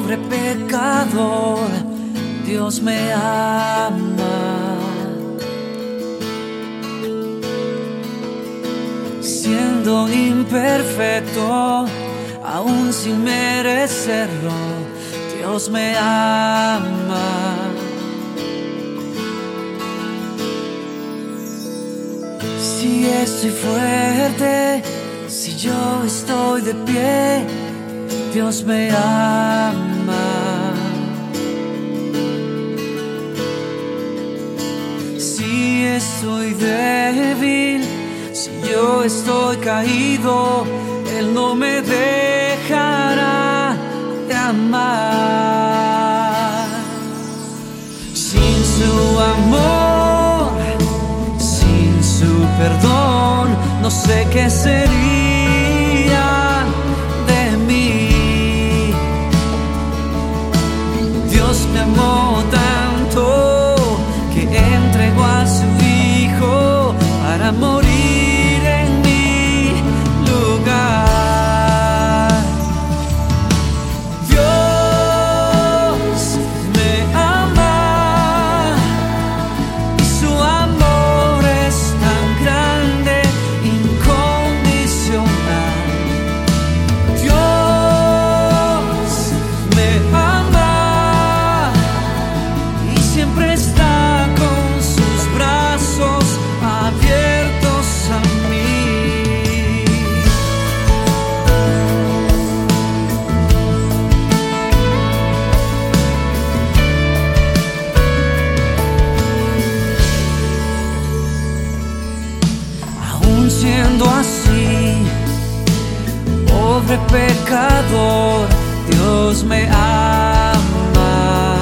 pobre pecador, Dios me ama. Siendo imperfecto, aún sin merecerlo, Dios me ama. Si estoy fuerte, si yo estoy de pie, Dios me ama. Si estoy débil, si yo estoy caído, Él no me dejará de amar. Sin su amor, sin su perdón, no sé qué sería de mí. Dios me amó tanto que entregó a su Hijo para morir en mi lugar. Dios me ama y su amor es tan grande, incondicional. Dios me ama y siempre está con sus brazos abiertos a mí. Aún siendo así, pobre pecador, Dios me ama.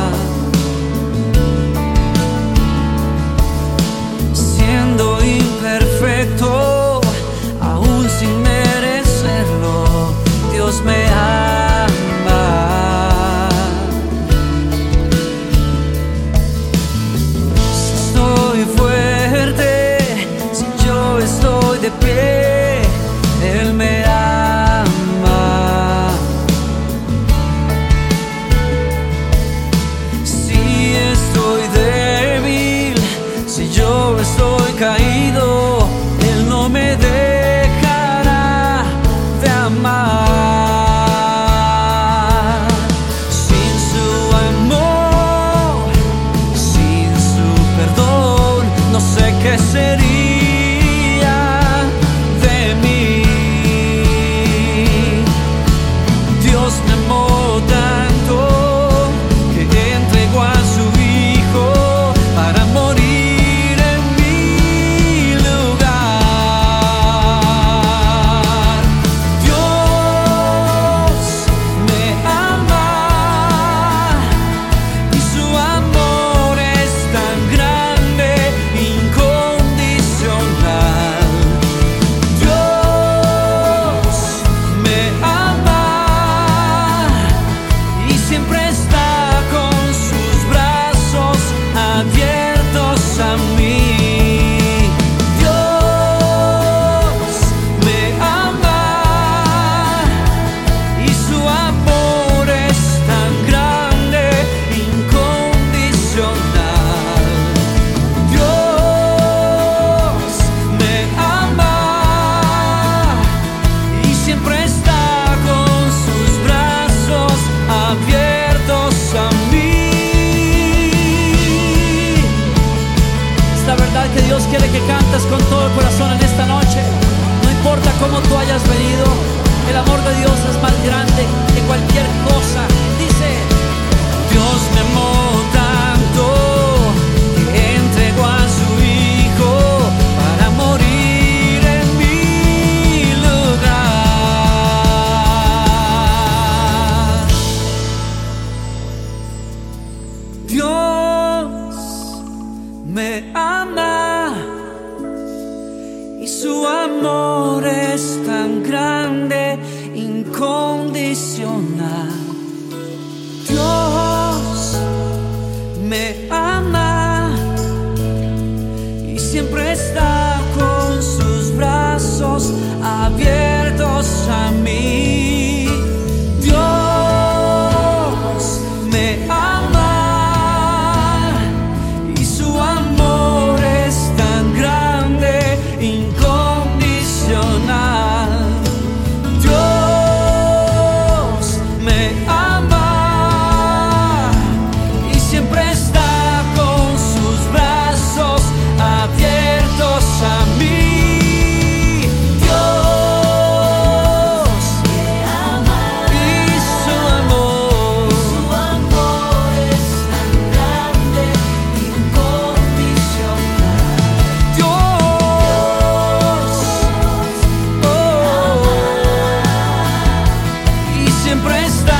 Siendo imperfecto, aún sin merecerlo, Dios me ama. Si estoy fuerte, si yo estoy de pie, Él me ama. Si estoy débil, si yo estoy caído, Él no me dejará de amar. Sin su amor, sin su perdón, no sé qué sería de mí. Dios me amó tanto que entregó a su Hijo para morir en mi lugar. Dios me ama y su amor es tan grande, incondicional. Dios me ama y siempre está con sus brazos abiertos a mí. Dios me ama y su amor es tan grande, incondicional. Dios me ama y siempre está con sus brazos abiertos a mí. Es la verdad que Dios quiere que cantes con todo el corazón en esta noche. No importa cómo tú hayas venido, el amor de Dios es más grande que cualquier cosa. Dice: Dios me amó tanto que entregó a su Hijo para morir en mi lugar. Dios me ama y su amor es tan grande, incondicional. Dios me ama y siempre está con sus brazos abiertos a mí. Dios siempre está.